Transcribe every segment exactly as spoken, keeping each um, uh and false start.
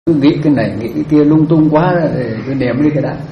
cứ nghĩ cái này nghĩ cái kia lung tung quá thì cứ niệm đi cái đã.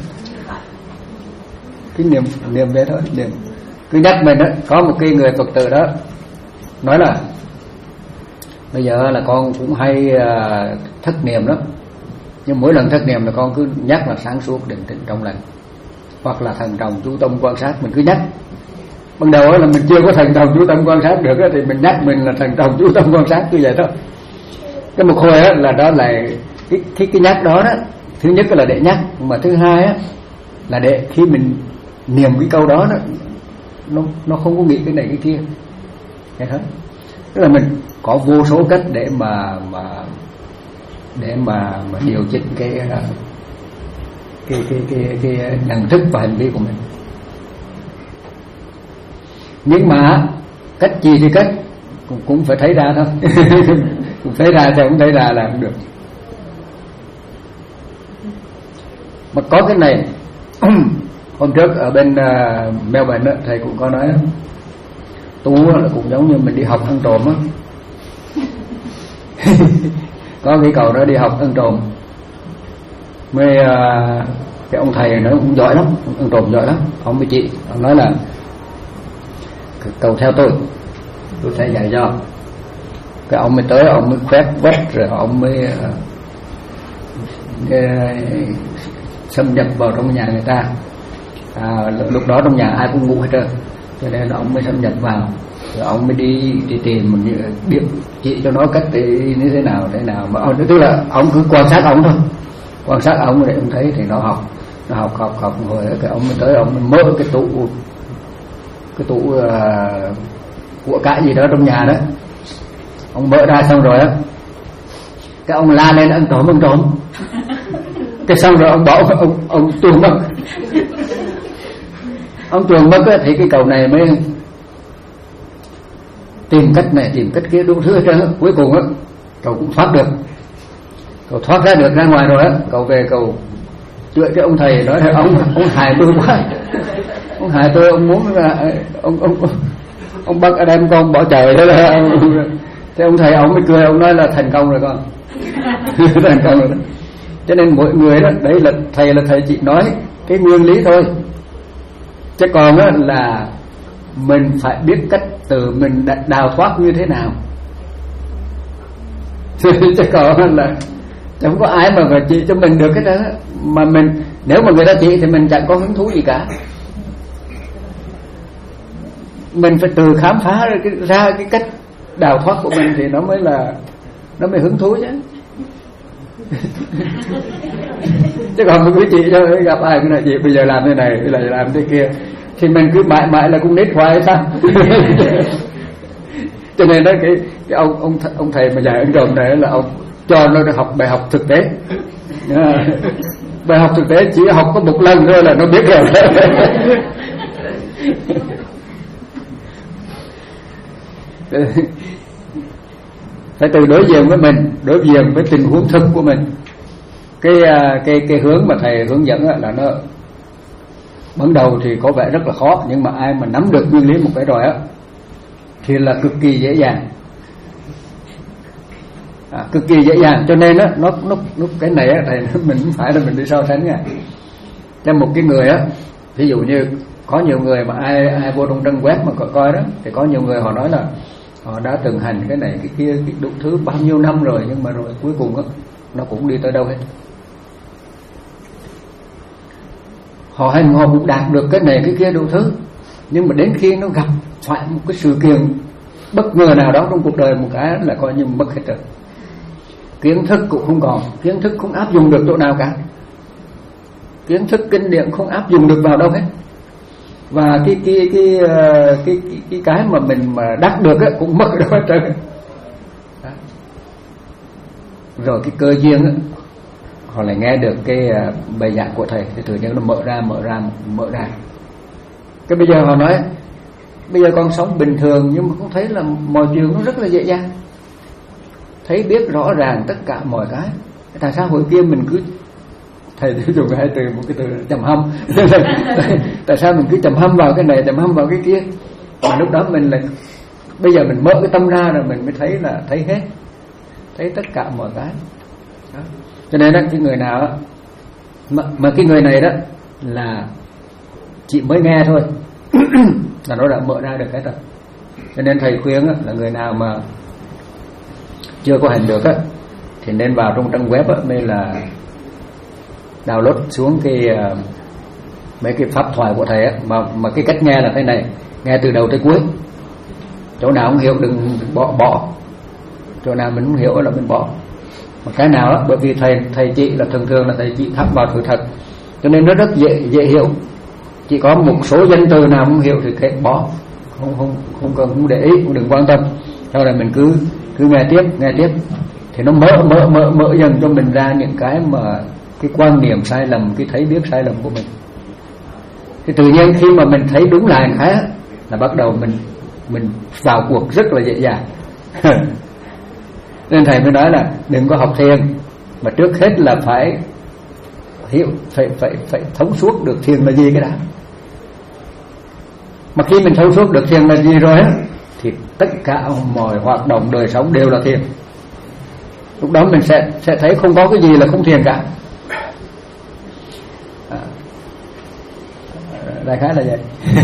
Cứ niệm niệm vậy thôi, niệm cứ nhắc mình đó. Có một cái người Phật tử đó nói là bây giờ là con cũng hay uh, thất niệm lắm, nhưng mỗi lần thất niệm là con cứ nhắc là sáng suốt định tĩnh trong lành, hoặc là thần trọng chú tâm quan sát. Mình cứ nhắc ban đầu là mình chưa có thần trọng chú tâm quan sát được thì mình nhắc mình là thần trọng chú tâm quan sát, cứ vậy thôi. Cái một hồi là đó là cái, cái, cái nhắc đó đó, thứ nhất là để nhắc, mà thứ hai á, là để khi mình niệm cái câu đó đó nó, nó không có nghĩ cái này cái kia, nghe thấy? Tức là mình có vô số cách để mà mà để mà mà điều chỉnh cái cái cái cái cái nhận thức và hành vi của mình. Nhưng mà cách gì thì cách cũng, cũng phải thấy ra thôi. Cũng thấy ra thì không thấy ra là không được. Mà có cái này hôm trước ở bên uh, Melbourne đó, thầy cũng có nói đó, tu là cũng giống như mình đi học ăn trộm á. Có cái cậu đó đi học ăn trộm, mới uh, cái ông thầy nó cũng giỏi lắm, ăn trộm giỏi lắm. Ông với chị ông nói là cậu theo tôi, tôi sẽ dạy cho. Cái ông mới tới, ông mới khoét vét rồi ông mới uh, uh, xâm nhập vào trong nhà người ta. À, lúc đó trong nhà ai cũng ngủ hết trơn, cho nên ông mới xâm nhập vào, rồi ông mới đi đi tìm một biết chỉ cho nó cách đi như thế nào thế nào. Mà ông tức là ông cứ quan sát ông thôi, quan sát ông để ông thấy thì nó học, nó học học học một hồi cái ông mới tới, ông mới mở cái tủ cái tủ uh, của cải gì đó trong nhà đó, ông mở ra xong rồi á, cái ông la lên ăn trộm ăn trộm. Cái xong rồi ông bỏ ông ông tuồn mất, ông tuồn mất á, thì cái cậu này mới tìm cách này tìm cách kia đủ thứ hết trơn. Cuối cùng á cậu cũng thoát được, cậu thoát ra được ra ngoài rồi á, cậu về cậu chửi cái ông thầy nói là ông ông hại tôi quá, ông hại tôi, ông muốn là ông ông ông bắt anh em con bỏ trời đó là ông, thế ông thầy ông mới cười, ông nói là thành công rồi con. Thành công rồi đó. Cho nên mỗi người đó, đấy là thầy là thầy chỉ nói cái nguyên lý thôi, chứ còn đó là mình phải biết cách từ mình đào thoát như thế nào. Chứ còn là không có ai mà phải chỉ cho mình được cái đó. Mà mình nếu mà người ta chỉ thì mình chẳng có hứng thú gì cả. Mình phải từ khám phá ra cái, ra cái cách đào thoát của mình thì nó mới là nó mới hứng thú chứ. Chứ còn mình cứ chỉ cho gặp ai cái này chị bây giờ làm thế này, bây giờ làm thế kia, thì mình cứ mãi mãi là cũng nít hoài sao. Cho nên đó cái cái ông ông ông thầy mà dạy ông trộm này là ông cho nó học bài học thực tế. Bài học thực tế chỉ học có một lần thôi là nó biết rồi. Phải từ đối diện với mình, đối diện với tình huống thực của mình. Cái cái cái hướng mà thầy hướng dẫn là nó ban đầu thì có vẻ rất là khó, nhưng mà ai mà nắm được nguyên lý một cái rồi á thì là cực kỳ dễ dàng, à, cực kỳ dễ dàng. Cho nên á nó nó nó cái này á thầy mình không phải là mình đi so sánh nha. Cho một cái người á, ví dụ như có nhiều người mà ai ai vô trong trang web mà coi, coi đó, thì có nhiều người họ nói là họ đã từng hành cái này cái kia cái đủ thứ bao nhiêu năm rồi, nhưng mà rồi cuối cùng á nó cũng đi tới đâu hết. Họ hành họ cũng đạt được cái này cái kia đủ thứ, nhưng mà đến khi nó gặp phải một cái sự kiện bất ngờ nào đó trong cuộc đời một cái là coi như mất hết rồi. Kiến thức cũng không còn, kiến thức không áp dụng được chỗ nào cả, kiến thức kinh điển không áp dụng được vào đâu hết. Và cái cái cái cái cái cái, cái mà mình mà đắc được á cũng mất đâu hết trơn. Rồi cái cơ duyên á, họ lại nghe được cái bài giảng của thầy thì tự nhiên nó mở ra mở ra mở ra. Cái bây giờ họ nói bây giờ con sống bình thường nhưng mà cũng thấy là mọi chuyện nó rất là dễ dàng, thấy biết rõ ràng tất cả mọi cái. Tại sao hồi kia mình cứ thầy dùng hai từ một cái từ trầm hâm. Tại sao mình cứ trầm hâm vào cái này trầm hâm vào cái kia, mà lúc đó mình lại bây giờ mình mở cái tâm ra rồi mình mới thấy là thấy hết, thấy tất cả mọi cái. Đó. Cho nên đó, cái người nào đó, mà, mà cái người này đó là chị mới nghe thôi là nó đã mở ra được hết rồi. Cho nên thầy khuyên đó, là người nào mà chưa có hành được á thì nên vào trong trang web á, mới là download xuống cái uh, mấy cái pháp thoại của thầy á, mà mà cái cách nghe là thế này, nghe từ đầu tới cuối, chỗ nào không hiểu đừng bỏ bỏ, chỗ nào mình không hiểu là mình bỏ. Mà cái nào á, bởi vì thầy thầy chị là thường thường là thầy chị thắp vào sự thật, cho nên nó rất dễ dễ hiểu. Chỉ có một số danh từ nào không hiểu thì kệ bỏ, không không không cần không để ý, không đừng quan tâm. Sau này mình cứ cứ nghe tiếp nghe tiếp thì nó mở mở mở mở dần cho mình ra những cái mà cái quan niệm sai lầm, cái thấy biết sai lầm của mình. Thì tự nhiên khi mà mình thấy đúng là hành khác là bắt đầu mình mình vào cuộc rất là dễ dàng. Nên thầy mới nói là đừng có học thiền mà trước hết là phải hiểu, phải phải phải thấu suốt được thiền là gì cái đã. Mà khi mình thấu suốt được thiền là gì rồi á thì tất cả mọi hoạt động đời sống đều là thiền. Lúc đó mình sẽ sẽ thấy không có cái gì là không thiền cả. À, đại khái là vậy.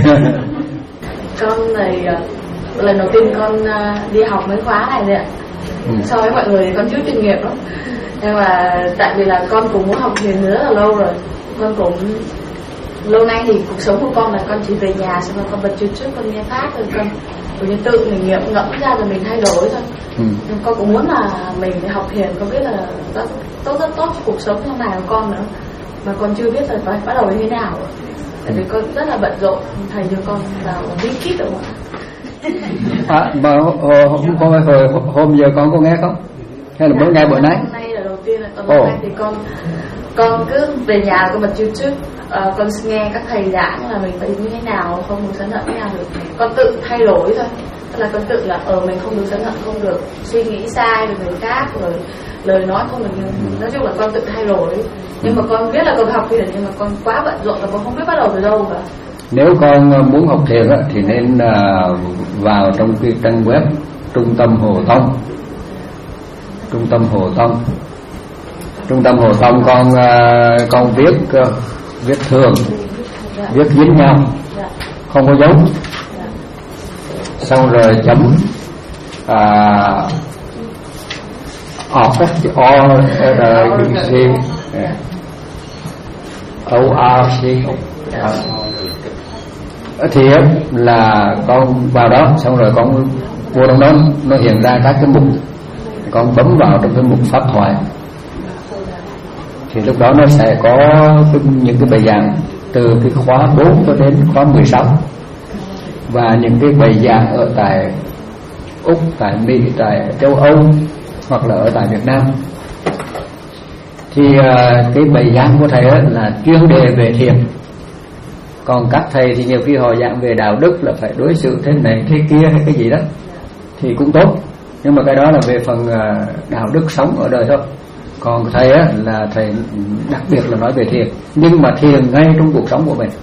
Con này lần đầu tiên con đi học mấy khóa này rồi ạ. Ừ. So với mọi người thì con chút kinh nghiệm lắm. Nhưng mà tại vì là con cũng muốn học thiền rất là lâu rồi. Con cũng lâu nay thì cuộc sống của con là con chỉ về nhà xong rồi con bật YouTube con nghe pháp rồi con như tự mình nghiệm ngẫm ra rồi mình thay đổi thôi. Ừ. Nhưng con cũng muốn là mình học thiền, con biết là rất tốt rất tốt cho cuộc sống trong này của con nữa, mà con chưa biết là phải bắt đầu như thế nào. Tại vì con rất là bận rộn, thầy cho con vào bí kíp được không ạ? À, mà hôm hôm hồi hôm giờ con có nghe không? Hay là mới nghe bữa nay? Hôm nay là đầu tiên là con hôm nay thì con con cứ về nhà con bật YouTube, uh, con nghe các thầy giảng là mình phải như thế nào, không được sân hận thế nào được. Con tự thay đổi thôi, tức là con tự là ở ờ, mình không được sân hận, không được suy nghĩ sai về người khác, rồi lời nói không được, nói chung là con tự thay đổi. Nhưng mà con biết là con học thiền nhưng mà con quá bận rộn là con không biết bắt đầu từ đâu cả. Nếu con muốn học thiền thì nên uh, vào trong cái trang web Trung tâm Hồ Tông. Trung tâm Hồ Tông. Trung tâm Hồ Tông con uh, con viết uh, viết thường, viết dính nhau, không có dấu. Xong rồi chấm uh, off chữ o r c o r c thì là con vào đó, xong rồi con vô trong đó nó hiện ra các cái mục, con bấm vào trong cái mục pháp thoại thì lúc đó nó sẽ có những cái bài giảng từ cái khóa bốn cho đến khóa mười sáu, và những cái bài giảng ở tại Úc, tại Mỹ, tại châu Âu hoặc là ở tại Việt Nam. Thì uh, cái bài giảng của thầy là chuyên đề về thiền. Còn các thầy thì nhiều khi họ giảng về đạo đức là phải đối xử thế này thế kia hay cái gì đó thì cũng tốt, nhưng mà cái đó là về phần uh, đạo đức sống ở đời thôi. Còn thầy á là thầy đặc biệt là nói về thiền, nhưng mà thiền ngay trong cuộc sống của mình.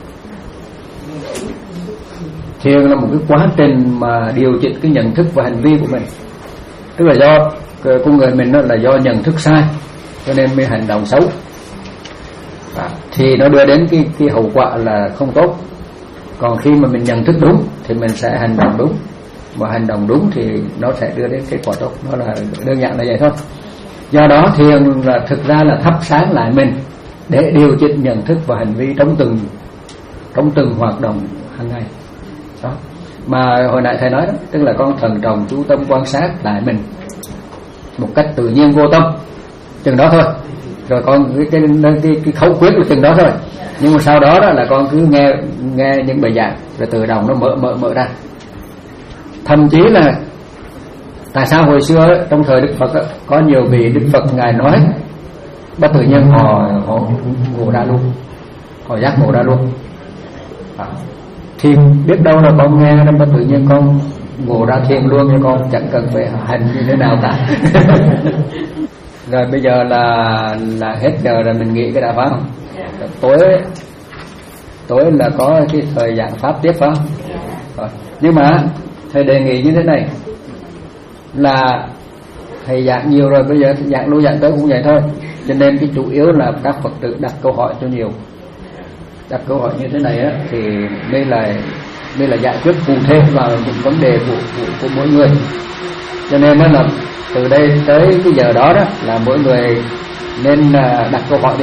Thiền là một cái quá trình mà điều chỉnh cái nhận thức và hành vi của mình. Tức là do con người mình đó là do nhận thức sai cho nên mới hành động xấu, à, thì nó đưa đến cái, cái hậu quả là không tốt. Còn khi mà mình nhận thức đúng thì mình sẽ hành động đúng, và hành động đúng thì nó sẽ đưa đến kết quả tốt. Nó là đơn giản là vậy thôi. Do đó thiền là thực ra là thắp sáng lại mình để điều chỉnh nhận thức và hành vi trong từng trong từng hoạt động hàng ngày. Đó. Mà hồi nãy thầy nói đó, tức là con thần trọng chú tâm quan sát lại mình một cách tự nhiên vô tâm, chừng đó thôi. Rồi con cái cái, cái, cái khẩu quyết là chừng đó thôi. Nhưng mà sau đó đó là con cứ nghe nghe những bài giảng rồi tự động nó mở mở mở ra. Thậm chí là tại sao hồi xưa ấy, trong thời Đức Phật ấy, có nhiều vị Đức Phật ngài nói bất tự nhiên họ họ ngộ ra luôn, họ giác ngộ ra luôn. À, thì biết đâu là con nghe nó bất tự nhiên con ngộ ra thiền luôn, nhưng con chẳng cần phải hành như thế nào cả. Rồi bây giờ là là hết giờ rồi, mình nghĩ cái đã phải không? Tối tối là có cái thời giảng pháp tiếp phải không? Rồi. Nhưng mà thầy đề nghị như thế này là thầy giảng nhiều rồi, bây giờ giảng luôn giảng tới cũng vậy thôi. Cho nên cái chủ yếu là các Phật tử đặt câu hỏi cho nhiều. Đặt câu hỏi như thế này á, thì mới là mới là giải quyết cụ thể vào những vấn đề của, của, của mỗi người. Cho nên là từ đây tới cái giờ đó đó là mỗi người nên đặt câu hỏi đi.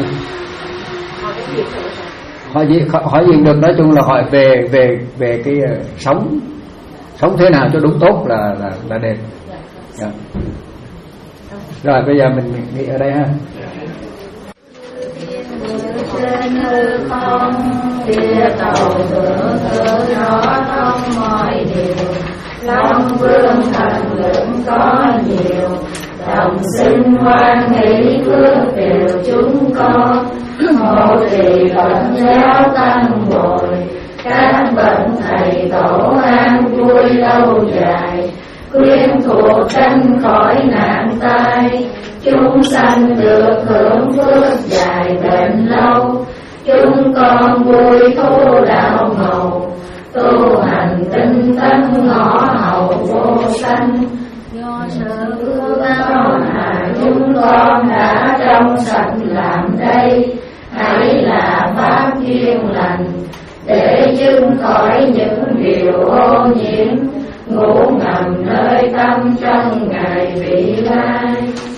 Hỏi gì hỏi gì được, nói chung là hỏi về về về cái sống sống thế nào cho đúng tốt là là là đẹp. Yeah. Rồi bây giờ mình nghỉ ở đây ha. Trên hư không địa cầu thượng thượng rõ thông mọi điều, Long vương thần lượng có nhiều, đồng sinh hoan hỷ phước đều chúng con. Hộ trì Phật giáo tăng bồi, các bậc thầy tổ an vui lâu dài, khuyên thuộc tranh khỏi nạn tai, chúng sanh được hưởng phước dài bền lâu. Chúng con vui thu đạo màu, tu hành tinh tấn ngõ hầu vô sanh. Do sự ước ao mà chúng con đã trong sạch làm đây, hãy là pháp duyên lành để chứng khỏi những điều ô nhiễm, ngủ ngầm nơi tâm trong ngày vị lai.